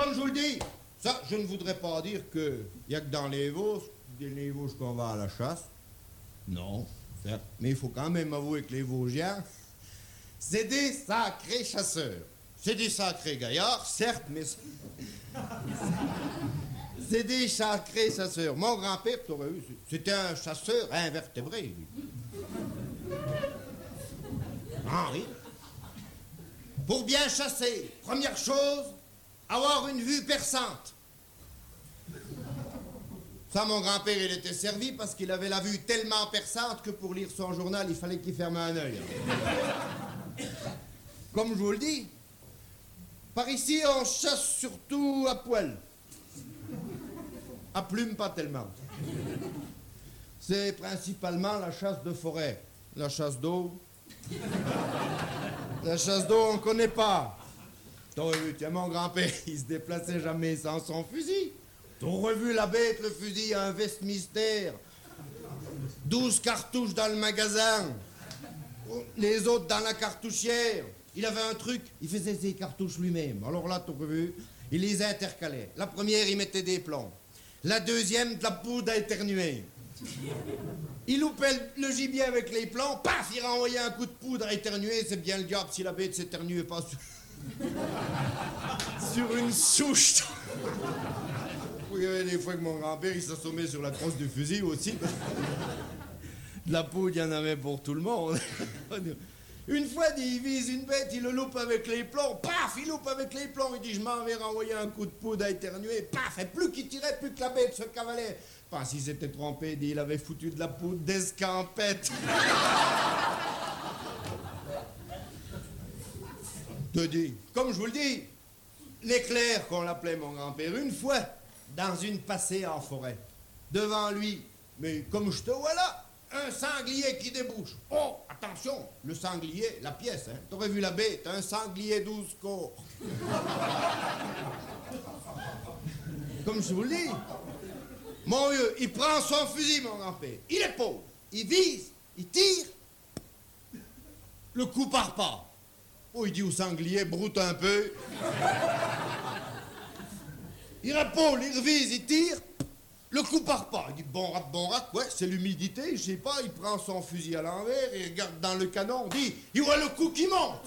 comme je vous le dis, ça, je ne voudrais pas dire qu'il n'y a que dans les Vosges qu'on va à la chasse. Non, certes. Mais il faut quand même avouer que les Vosgiens, c'est des sacrés chasseurs. C'est des sacrés gaillards, certes, mais c'est des sacrés chasseurs. Mon grand-père, tu aurais vu, c'était un chasseur invertébré, lui. Ah oui. Pour bien chasser, première chose, avoir une vue perçante. Ça, mon grand-père, il était servi parce qu'il avait la vue tellement perçante que pour lire son journal, il fallait qu'il ferme un œil. Comme je vous le dis, par ici, on chasse surtout à poil. À plume, pas tellement. C'est principalement la chasse de forêt. La chasse d'eau. La chasse d'eau, on ne connaît pas. T'aurais vu, tiens, mon grand-père, il se déplaçait jamais sans son fusil. T'aurais vu la bête, le fusil à un Westminster. 12 cartouches dans le magasin. Les autres dans la cartouchière. Il avait un truc, il faisait ses cartouches lui-même. Alors là, t'aurais vu, il les intercalait. La première, il mettait des plombs. La deuxième, de la poudre à éternuer. Il loupait le gibier avec les plombs, paf, il renvoyait un coup de poudre à éternuer. C'est bien le diable si la bête s'éternuait pas sur une souche. Il y avait des fois que mon grand-père, il s'assommait sur la crosse du fusil aussi. De la poudre, il y en avait pour tout le monde. Une fois, il vise une bête, il le loupe avec les plombs, paf, il loupe avec les plombs, il dit, je m'en vais renvoyer un coup de poudre à éternuer, paf, et plus qu'il tirait, plus que la bête se cavalait. Pas s'il s'était trompé, il avait foutu de la poudre d'escampette. Te dis, comme je vous le dis, l'éclair qu'on l'appelait mon grand-père, une fois, dans une passée en forêt, devant lui, mais comme je te vois là, un sanglier qui débouche. Oh, attention, le sanglier, la pièce, hein. T'aurais vu la bête, un sanglier 12 corps. Comme je vous le dis, mon vieux, il prend son fusil, mon grand-père, il épaule, il vise, il tire, le coup part pas. Oh, il dit au sanglier, broute un peu. Il épaule, il revise, il tire. Le coup part pas. Il dit, bon rat, ouais, c'est l'humidité, je sais pas, il prend son fusil à l'envers, il regarde dans le canon, il dit, il voit le coup qui monte.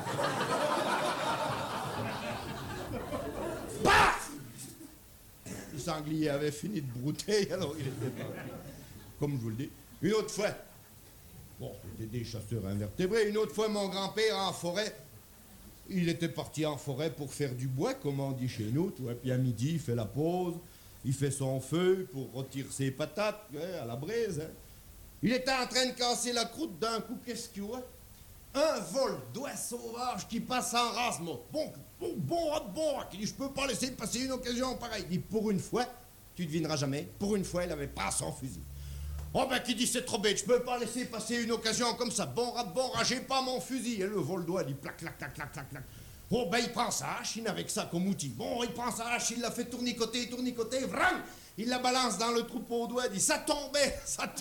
Paf! Le sanglier avait fini de brouter, alors il était pas. Comme je vous le dis. Une autre fois, bon, c'était des chasseurs invertébrés, une autre fois, mon grand-père en forêt, il était parti en forêt pour faire du bois, comme on dit chez nous, tu vois, puis à midi, il fait la pause. Il fait son feu pour retirer ses patates à la braise. Hein. Il était en train de casser la croûte d'un coup, qu'est-ce qu'il voit? Un vol d'oie sauvage qui passe en race. Bon rat, il dit, je peux pas laisser passer une occasion pareille. Il dit, pour une fois, tu devineras jamais, pour une fois, il avait pas son fusil. Oh ben, qui dit, c'est trop bête, je peux pas laisser passer une occasion comme ça. Bon rat, j'ai pas mon fusil. Et le vol d'oie dit, plac. Oh, ben, il prend sa hache, il n'avait que ça comme outil. Bon, il prend sa hache, il la fait tournicoter, vrang! Il la balance dans le troupeau d'oie, il dit, ça tombait.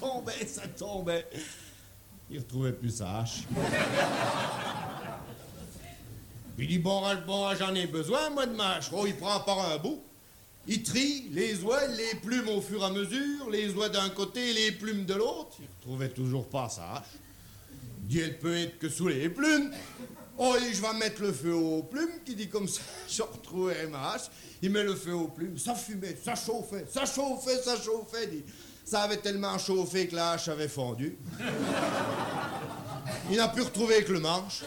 Il retrouvait plus sa hache. Il dit, bon, j'en ai besoin, moi, de ma hache. Oh, il prend par un bout. Il trie les oies, les plumes au fur et à mesure, les oies d'un côté, les plumes de l'autre. Il retrouvait toujours pas sa hache. Il dit, elle peut être que sous les plumes. Oh, il dit, je vais mettre le feu aux plumes, qui dit comme ça, je retrouverai ma hache. Il met le feu aux plumes, ça fumait, ça chauffait. Dit. Ça avait tellement chauffé que la hache avait fondu. Il n'a pu retrouver que le manche.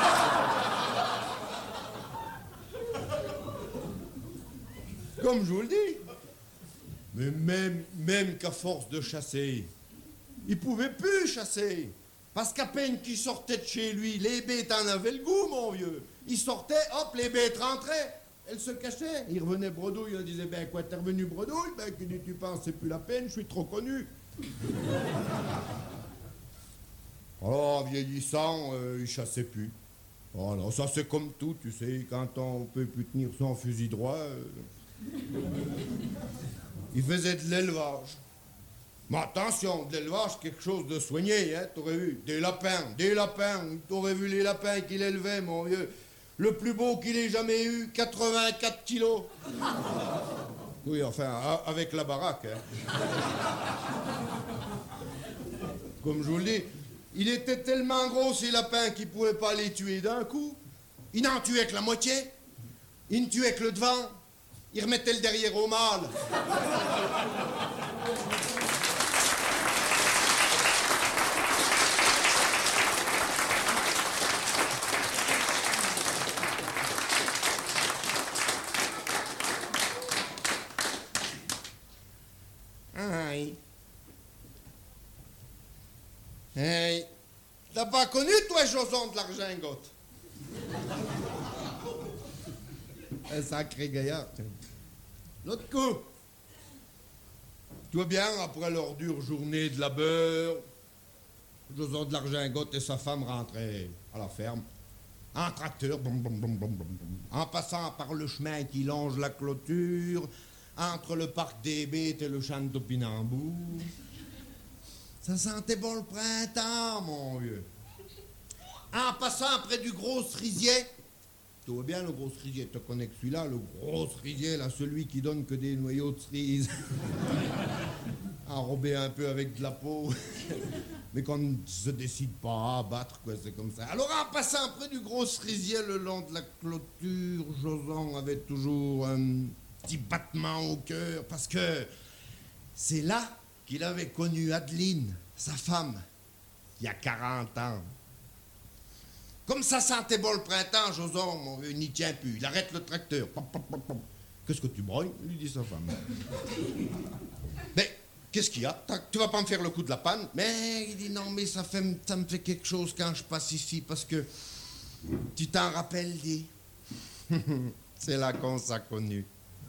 Comme je vous le dis. Mais même qu'à force de chasser, il pouvait plus chasser. Parce qu'à peine qu'il sortait de chez lui, les bêtes en avaient le goût, mon vieux. Il sortait, hop, les bêtes rentraient. Elles se cachaient. Il revenait bredouille, il disait, ben quoi, t'es revenu bredouille? Ben, qui dit, tu penses, c'est plus la peine, je suis trop connu. Alors, en vieillissant, il chassait plus. Oh non, ça c'est comme tout, tu sais, quand on peut plus tenir son fusil droit, il faisait de l'élevage. Mais attention, de l'élevage, quelque chose de soigné, hein, t'aurais vu, des lapins, t'aurais vu les lapins qu'il élevait, mon vieux. Le plus beau qu'il ait jamais eu, 84 kilos. Oui, enfin, avec la baraque. Hein. Comme je vous le dis, il était tellement gros, ces lapins, qu'il ne pouvait pas les tuer d'un coup. Il n'en tuait que la moitié. Il ne tuait que le devant. Il remettait le derrière au mâle. Hey. Hey. T'as pas connu, toi, Joson de l'Argingote? Un sacré gaillard. L'autre coup. Tout bien, après leur dure journée de labeur, Joson de l'Argingote et sa femme rentraient à la ferme. En tracteur, en passant par le chemin qui longe la clôture, entre le parc des bêtes et le champ de topinambour. Ça sentait bon le printemps, mon vieux. En passant près du gros cerisier, tu vois bien le gros cerisier, tu connais que celui-là, le gros cerisier, là, celui qui donne que des noyaux de cerise. Enrobé un peu avec de la peau. Mais qu'on ne se décide pas à abattre, quoi, c'est comme ça. Alors, en passant près du gros cerisier, le long de la clôture, Joson avait toujours un petit battement au cœur, parce que c'est là qu'il avait connu Adeline, sa femme, il y a 40 ans. Comme ça sentait bon le printemps, Joson, mon vieux, il n'y tient plus. Il arrête le tracteur. Pop, pop, pop, pop. Qu'est-ce que tu broyes lui dit sa femme. Mais qu'est-ce qu'il y a? Tu vas pas me faire le coup de la panne? Mais il dit non, mais ça me fait quelque chose quand je passe ici, parce que tu t'en rappelles, dit. C'est là qu'on s'est connus.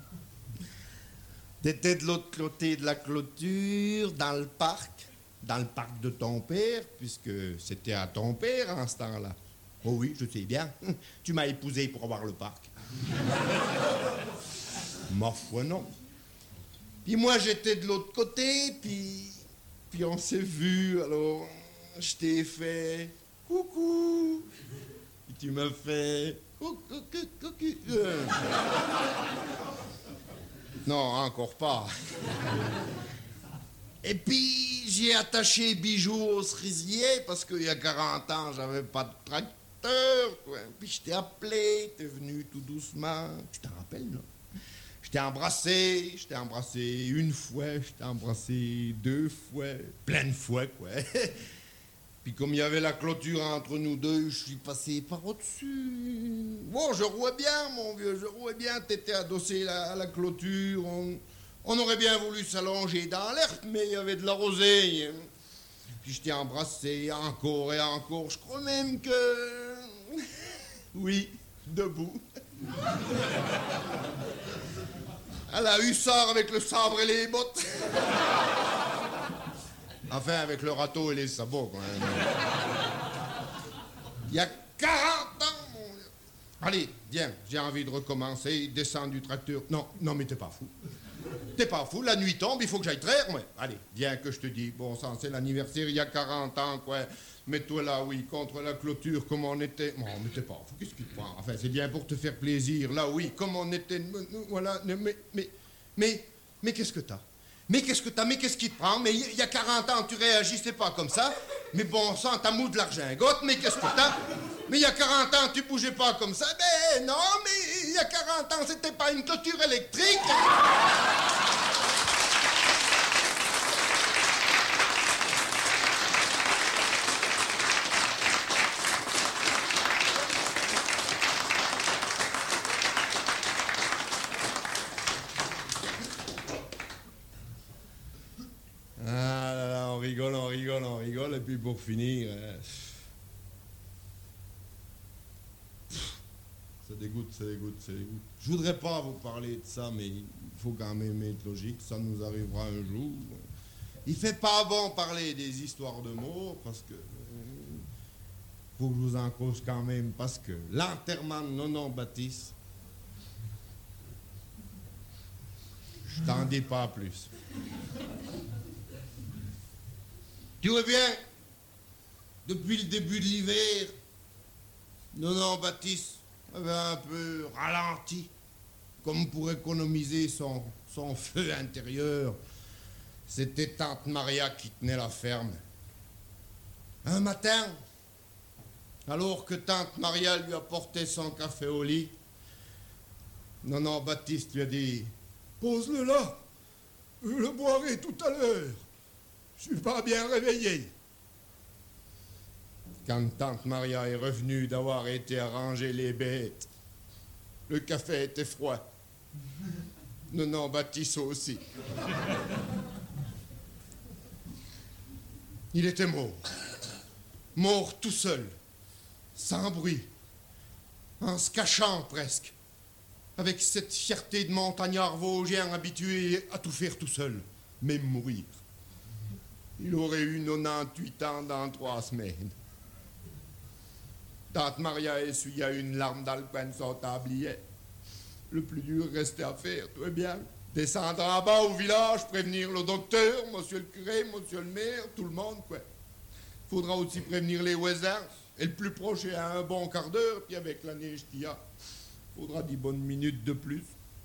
T'étais de l'autre côté de la clôture, dans le parc de ton père, puisque c'était à ton père en ce temps-là. Oh oui, je sais bien. Tu m'as épousé pour avoir le parc. Ma foi, non. Puis moi, j'étais de l'autre côté, puis on s'est vus, alors je t'ai fait coucou. Et tu m'as fait coucou, coucou. Non, encore pas. Et puis, j'ai attaché Bijou au cerisier parce qu'il y a 40 ans, j'avais pas de tracteur, quoi. Puis je t'ai appelé, t'es venu tout doucement. Tu t'en rappelles, non? Je t'ai embrassé une fois, je t'ai embrassé 2 fois, plein de fois, quoi. Puis comme il y avait la clôture entre nous deux, je suis passé par au-dessus. Bon, je rouais bien, mon vieux, je rouais bien. T'étais adossé à la clôture. On aurait bien voulu s'allonger dans l'herbe, mais il y avait de la rosée. Puis je t'ai embrassé encore et encore. Je crois même que... Oui, debout. À la hussard avec le sabre et les bottes. Enfin, avec le râteau et les sabots, quand même. Il y a 40 ans, mon Dieu. Allez, viens, j'ai envie de recommencer. Descends du tracteur. Non, mais t'es pas fou. T'es pas fou, la nuit tombe, il faut que j'aille traire, moi. Allez, viens que je te dis. Bon sang, c'est l'anniversaire, il y a 40 ans, quoi. Mets-toi là, oui, contre la clôture, comme on était... Non, mais t'es pas fou, qu'est-ce qui te prend? Enfin, c'est bien pour te faire plaisir, là, oui, comme on était... Voilà, mais qu'est-ce que t'as? Mais qu'est-ce qui te prend? Mais il y a 40 ans, tu réagissais pas comme ça. Mais bon sang, t'as mou de l'argingote, mais qu'est-ce que t'as? Mais il y a 40 ans, tu bougeais pas comme ça. Ben non, mais il y a 40 ans, c'était pas une clôture électrique. Ah là là, on rigole, et puis pour finir... Ça dégoûte. Je voudrais pas vous parler de ça, mais il faut quand même être logique, ça nous arrivera un jour. Il fait pas bon parler des histoires de morts, parce que... faut que je vous en cause quand même, parce que l'enterrement de Nonon Baptiste, je t'en dis pas plus. Tu vois bien, depuis le début de l'hiver, Nonon Baptiste avait un peu ralenti, comme pour économiser son feu intérieur. C'était tante Maria qui tenait la ferme. Un matin, alors que tante Maria lui apportait son café au lit, Nonon Baptiste lui a dit « Pose-le là, je le boirai tout à l'heure. Je suis pas bien réveillé. » Quand tante Maria est revenue d'avoir été arranger les bêtes, le café était froid. Nonon Baptiste aussi. Il était mort. Mort tout seul, sans bruit, en se cachant presque, avec cette fierté de montagnard vosgien habitué à tout faire tout seul, même mourir. Il aurait eu 98 ans dans 3 semaines. Tante Maria essuya une larme dans le coin de son tablier. Le plus dur restait à faire, tout est bien. Descendre en bas au village, prévenir le docteur, monsieur le curé, monsieur le maire, tout le monde, quoi. Faudra aussi prévenir les voisins. Et le plus proche est à un bon quart d'heure, puis avec la neige qu'il y a, faudra 10 bonnes minutes de plus.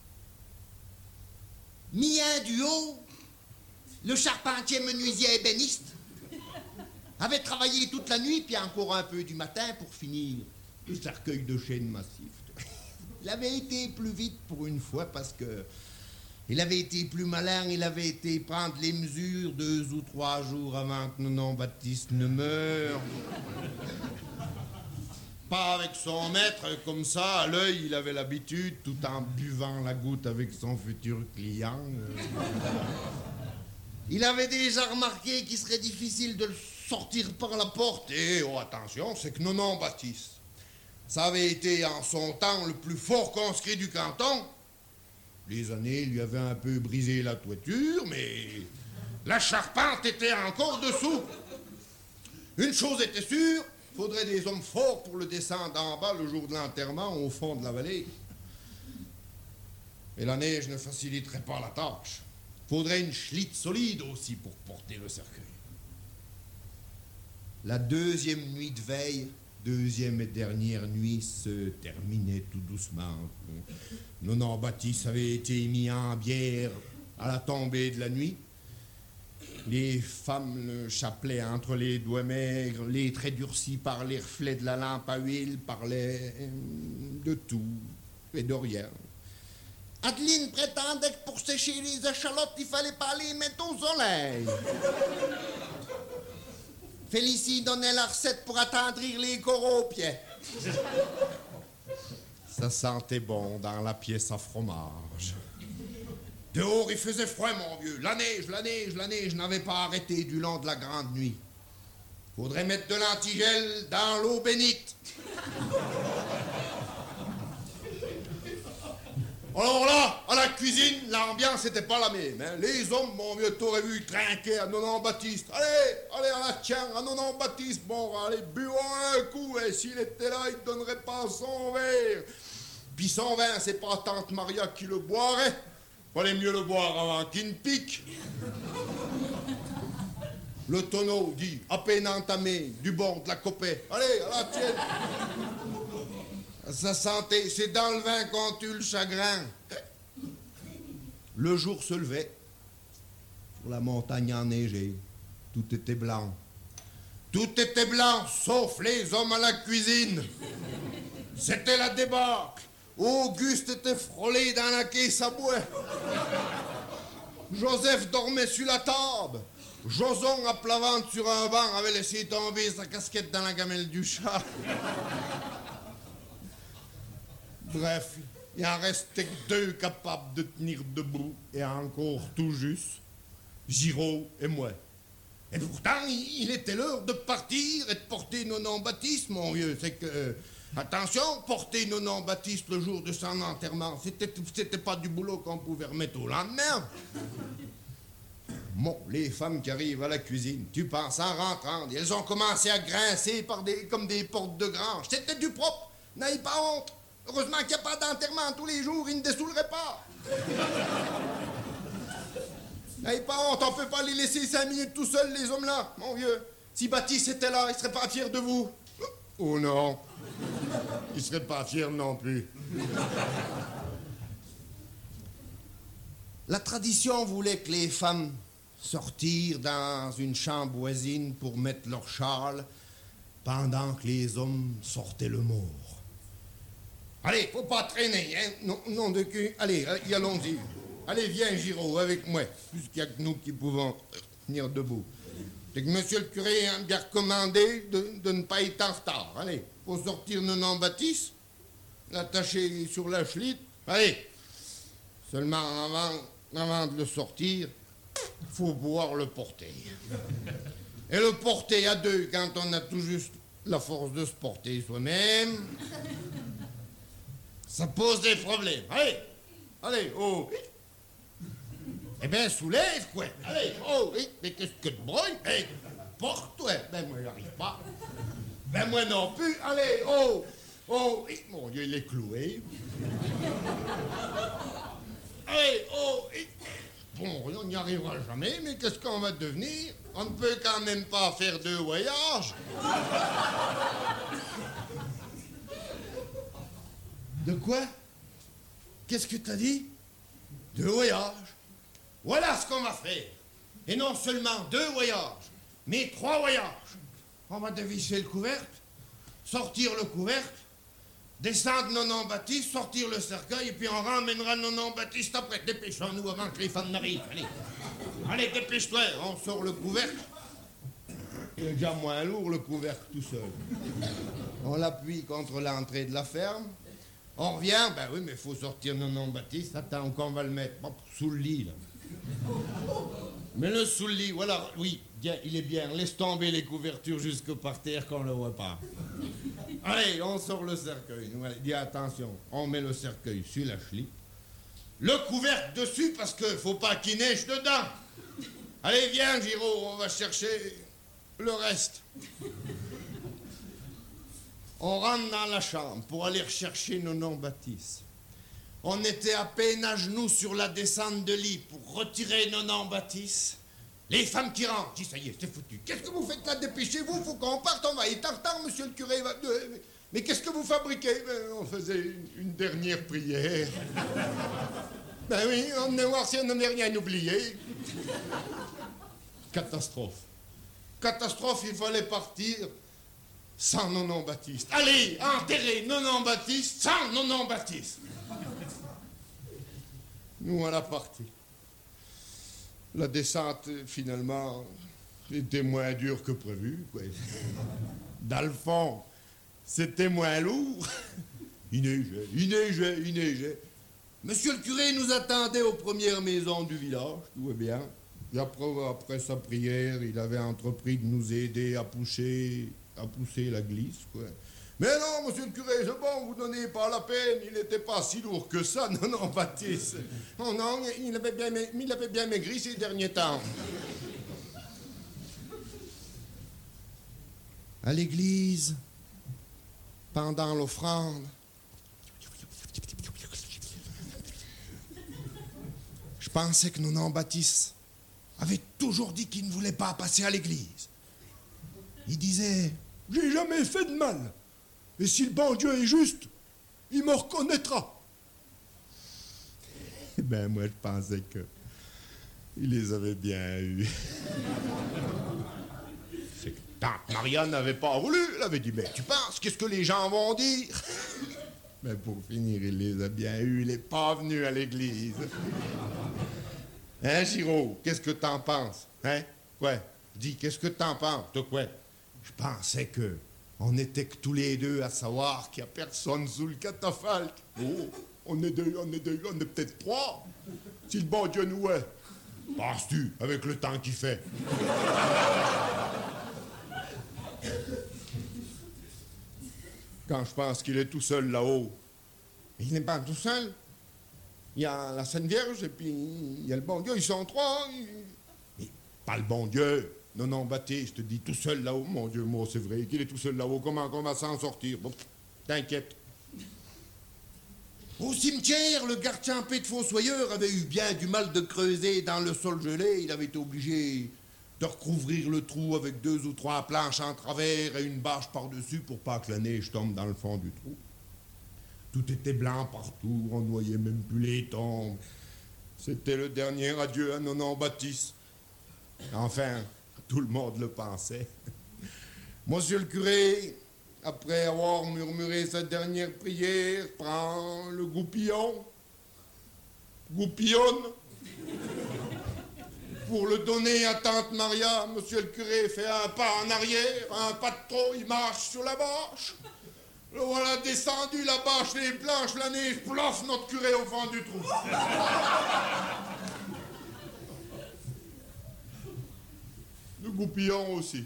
Mien du haut, le charpentier menuisier ébéniste, avait travaillé toute la nuit, puis encore un peu du matin pour finir Le cercueil de chêne massif. Il avait été plus vite pour une fois parce que il avait été plus malin, il avait été prendre les mesures 2 ou 3 jours avant que Nonon Baptiste ne meure. Pas avec son maître, comme ça, à l'œil, il avait l'habitude, tout en buvant la goutte avec son futur client. Il avait déjà remarqué qu'il serait difficile de le sortir par la porte. Et, oh attention, c'est que Nonon Baptiste, ça avait été en son temps le plus fort conscrit du canton. Les années lui avaient un peu brisé la toiture, mais la charpente était encore dessous. Une chose était sûre, faudrait des hommes forts pour le descendre en bas le jour de l'enterrement au fond de la vallée. Et la neige ne faciliterait pas la tâche. Faudrait une schlite solide aussi pour porter le cercueil. La 2e nuit de veille, 2e et dernière nuit se terminait tout doucement. Nonon Baptiste avait été mis en bière à la tombée de la nuit. Les femmes le chapelaient entre les doigts maigres, les traits durcis par les reflets de la lampe à huile, parlaient de tout et de rien. Adeline prétendait que pour sécher les échalotes, il fallait pas les mettre au soleil. Félicie donnait la recette pour attendrir les coraux aux pieds. Ça sentait bon dans la pièce à fromage. Dehors, il faisait froid, mon vieux. La neige n'avait pas arrêté du long de la grande nuit. Faudrait mettre de l'antigel dans l'eau bénite. Alors là, à la cuisine, l'ambiance n'était pas la même. Hein. Les hommes, mon vieux, t'aurais vu trinquer à Nonon Baptiste. Allez, à la tienne, à Nonon Baptiste. Bon, allez, buvons un coup. Et s'il était là, il ne donnerait pas son verre. Puis son vin, c'est pas tante Maria qui le boirait. Fallait mieux le boire avant qu'il ne pique. Le tonneau dit, à peine entamé, du bord de la copée. Allez, à la tienne. Sa santé, c'est dans le vin qu'on tue le chagrin. Le jour se levait. Sur la montagne enneigée, tout était blanc. Tout était blanc, sauf les hommes à la cuisine. C'était la débâcle. Auguste était frôlé dans la caisse à bois. Joseph dormait sur la table. Joson, à plat ventre sur un banc, avait laissé tomber sa casquette dans la gamelle du chat. Bref, il en restait que 2 capables de tenir debout, et encore tout juste, Giraud et moi. Et pourtant, il était l'heure de partir et de porter Nonon Baptiste, mon vieux. C'est que, attention, porter Nonon Baptiste le jour de son enterrement, c'était pas du boulot qu'on pouvait remettre au lendemain. Bon, les femmes qui arrivent à la cuisine, tu penses en rentrant, elles ont commencé à grincer comme des portes de grange. C'était du propre, n'aie pas honte. Heureusement qu'il n'y a pas d'enterrement tous les jours, il ne dessoulerait pas. N'aie pas honte, on ne peut pas les laisser 5 minutes tout seuls, les hommes-là, mon vieux. Si Baptiste était là, il serait pas fier de vous. Oh non. Il serait pas fier non plus. La tradition voulait que les femmes sortirent dans une chambre voisine pour mettre leur châle pendant que les hommes sortaient le mort. Allez, faut pas traîner, hein? Non, non de cul. Allez, y allons-y. Allez, viens, Giraud, avec moi. Puisqu'il n'y a que nous qui pouvons tenir debout. C'est que monsieur le curé a bien recommandé de ne pas être en retard. Allez, faut sortir le nom Baptiste, l'attacher sur la chlite. Allez. Seulement, avant de le sortir, faut pouvoir le porter. Et le porter à deux, quand on a tout juste la force de se porter soi-même, ça pose des problèmes. Allez, allez, oh. Eh bien, soulève, quoi. Allez, oh, oui, mais qu'est-ce que de broye? Eh, porte-toi. Ben, moi, j'arrive pas. Ben, moi non plus. Allez, oh, oh, oui. Mon Dieu, il est cloué. Allez, oh, oui. Bon, on n'y arrivera jamais, mais qu'est-ce qu'on va devenir? On ne peut quand même pas faire 2 voyages. De quoi? Qu'est-ce que t'as dit? 2 voyages. Voilà ce qu'on va faire. Et non seulement 2 voyages, mais 3 voyages. On va dévisser le couvercle, sortir le couvercle, descendre Nonon Baptiste, sortir le cercueil, et puis on ramènera Nonon Baptiste après. Dépêchons-nous avant que les femmes n'arrivent. Allez, allez, dépêche-toi, on sort le couvercle. Il est déjà moins lourd, le couvercle, tout seul. On l'appuie contre l'entrée de la ferme. On revient, ben oui, mais il faut sortir Nonon Baptiste. Attends, qu'on va le mettre sous le lit, là. Mets-le sous le lit, voilà, oui, bien, il est bien. Laisse tomber les couvertures jusque par terre qu'on ne le voit pas. Allez, on sort le cercueil. Dis attention, on met le cercueil sur la chlite. Le couvercle dessus parce qu'il ne faut pas qu'il neige dedans. Allez, viens, Giraud, on va chercher le reste. On rentre dans la chambre pour aller rechercher Nonon Baptiste. On était à peine à genoux sur la descente de lit pour retirer Nonon Baptiste. Les femmes qui rentrent, qui ça y est, c'est foutu. Qu'est-ce que vous faites là? Dépêchez-vous, faut qu'on parte, on va être en retard, monsieur le curé. Mais qu'est-ce que vous fabriquez? On faisait une dernière prière. Ben oui, on venait voir si on n'avait rien oublié. Catastrophe. Catastrophe, il fallait partir sans Nonon Baptiste. Allez, enterrer Nonon Baptiste sans Nonon Baptiste. Nous, on a parti. La descente, finalement, était moins dure que prévu, quoi. Dans le fond, c'était moins lourd. Il neigeait. Monsieur le curé nous attendait aux premières maisons du village, tout va bien. Et après sa prière, il avait entrepris de nous aider à pousser la glisse, quoi. Mais non, monsieur le curé, c'est bon, vous donnez pas la peine, il n'était pas si lourd que ça, Nonon Baptiste. Oh non, il avait bien maigri ces derniers temps. À l'église, pendant l'offrande, je pensais que Nonon Baptiste avait toujours dit qu'il ne voulait pas passer à l'église. Il disait « J'ai jamais fait de mal. Et si le bon Dieu est juste, il me reconnaîtra. » Eh ben, moi, je pensais que il les avait bien eus. C'est que tante Marianne n'avait pas voulu. Elle avait dit, mais tu penses, qu'est-ce que les gens vont dire? Mais pour finir, il les a bien eus. Il n'est pas venu à l'église. Hein, Giraud, qu'est-ce que t'en penses? Hein? Quoi? Dis, qu'est-ce que t'en penses? De quoi? Je pensais que on était que tous les deux à savoir qu'il n'y a personne sous le catafalque. Oh, on est peut-être 3. Si le bon Dieu nous est. Penses-tu, avec le temps qu'il fait? Quand je pense qu'il est tout seul là-haut. Il n'est pas tout seul. Il y a la Sainte Vierge et puis il y a le bon Dieu. Ils sont 3. Mais pas le bon Dieu. Nonon Baptiste dit tout seul là-haut. Mon Dieu, moi, c'est vrai qu'il est tout seul là-haut. Comment on va s'en sortir? Bon, t'inquiète. Au cimetière, le gardien en paix de Fossoyeur avait eu bien du mal de creuser dans le sol gelé. Il avait été obligé de recouvrir le trou avec 2 ou 3 planches en travers et une bâche par-dessus pour pas que la neige tombe dans le fond du trou. Tout était blanc partout, on ne voyait même plus les tombes. C'était le dernier adieu à Nonon Baptiste. Enfin, tout le monde le pensait. Monsieur le curé, après avoir murmuré sa dernière prière, prend le goupillonne, pour le donner à tante Maria. Monsieur le curé fait un pas en arrière, un pas de trop, il marche sur la bâche. Le voilà descendu, la bâche, les planches, la neige, plof, notre curé au fond du trou. Le goupillon aussi.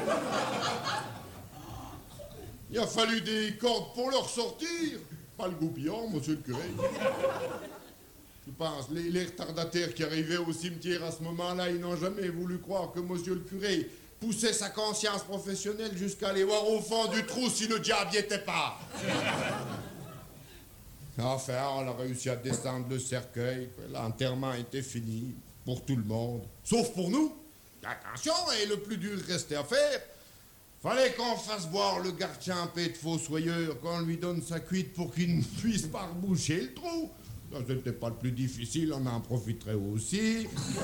Il a fallu des cordes pour le ressortir. Pas le goupillon, monsieur le curé. Je pense, les retardataires qui arrivaient au cimetière à ce moment-là, ils n'ont jamais voulu croire que monsieur le curé poussait sa conscience professionnelle jusqu'à aller voir au fond du trou si le diable n'y était pas. Enfin, on a réussi à descendre le cercueil. L'enterrement était fini pour tout le monde, sauf pour nous. Attention, et le plus dur restait à faire. Fallait qu'on fasse voir le garde-champé de Fossoyeur, qu'on lui donne sa cuite pour qu'il ne puisse pas reboucher le trou. Ça, c'était pas le plus difficile, on en profiterait aussi.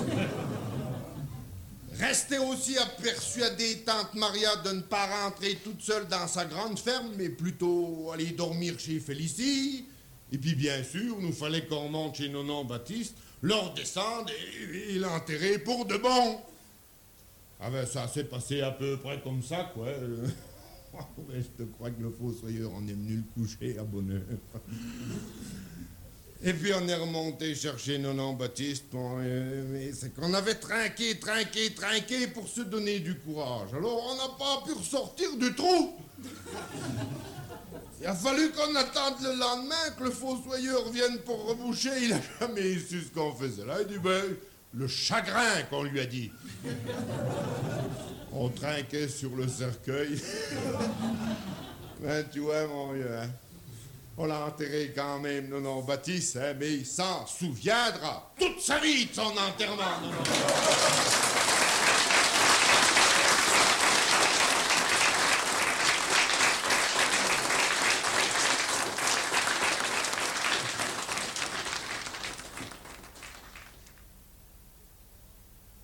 Restait aussi à persuader tante Maria de ne pas rentrer toute seule dans sa grande ferme, mais plutôt aller dormir chez Félicie. Et puis, bien sûr, nous fallait qu'on monte chez Nonon Baptiste, le redescendre et l'enterrer pour de bon. Ah ben, ça s'est passé à peu près comme ça, quoi. Ouais, je te crois que le Fossoyeur en est venu le coucher à bonne heure. Et puis on est remonté chercher Nonon Baptiste. Bon, mais c'est qu'on avait trinqué pour se donner du courage. Alors on n'a pas pu ressortir du trou. Il a fallu qu'on attende le lendemain que le Fossoyeur vienne pour reboucher. Il a jamais su ce qu'on faisait là. Il dit, ben, le chagrin qu'on lui a dit. On trinquait sur le cercueil. Ben, tu vois, mon vieux, hein. On l'a enterré quand même, Nonon Baptiste, hein, mais il s'en souviendra toute sa vie de son enterrement, Nonon.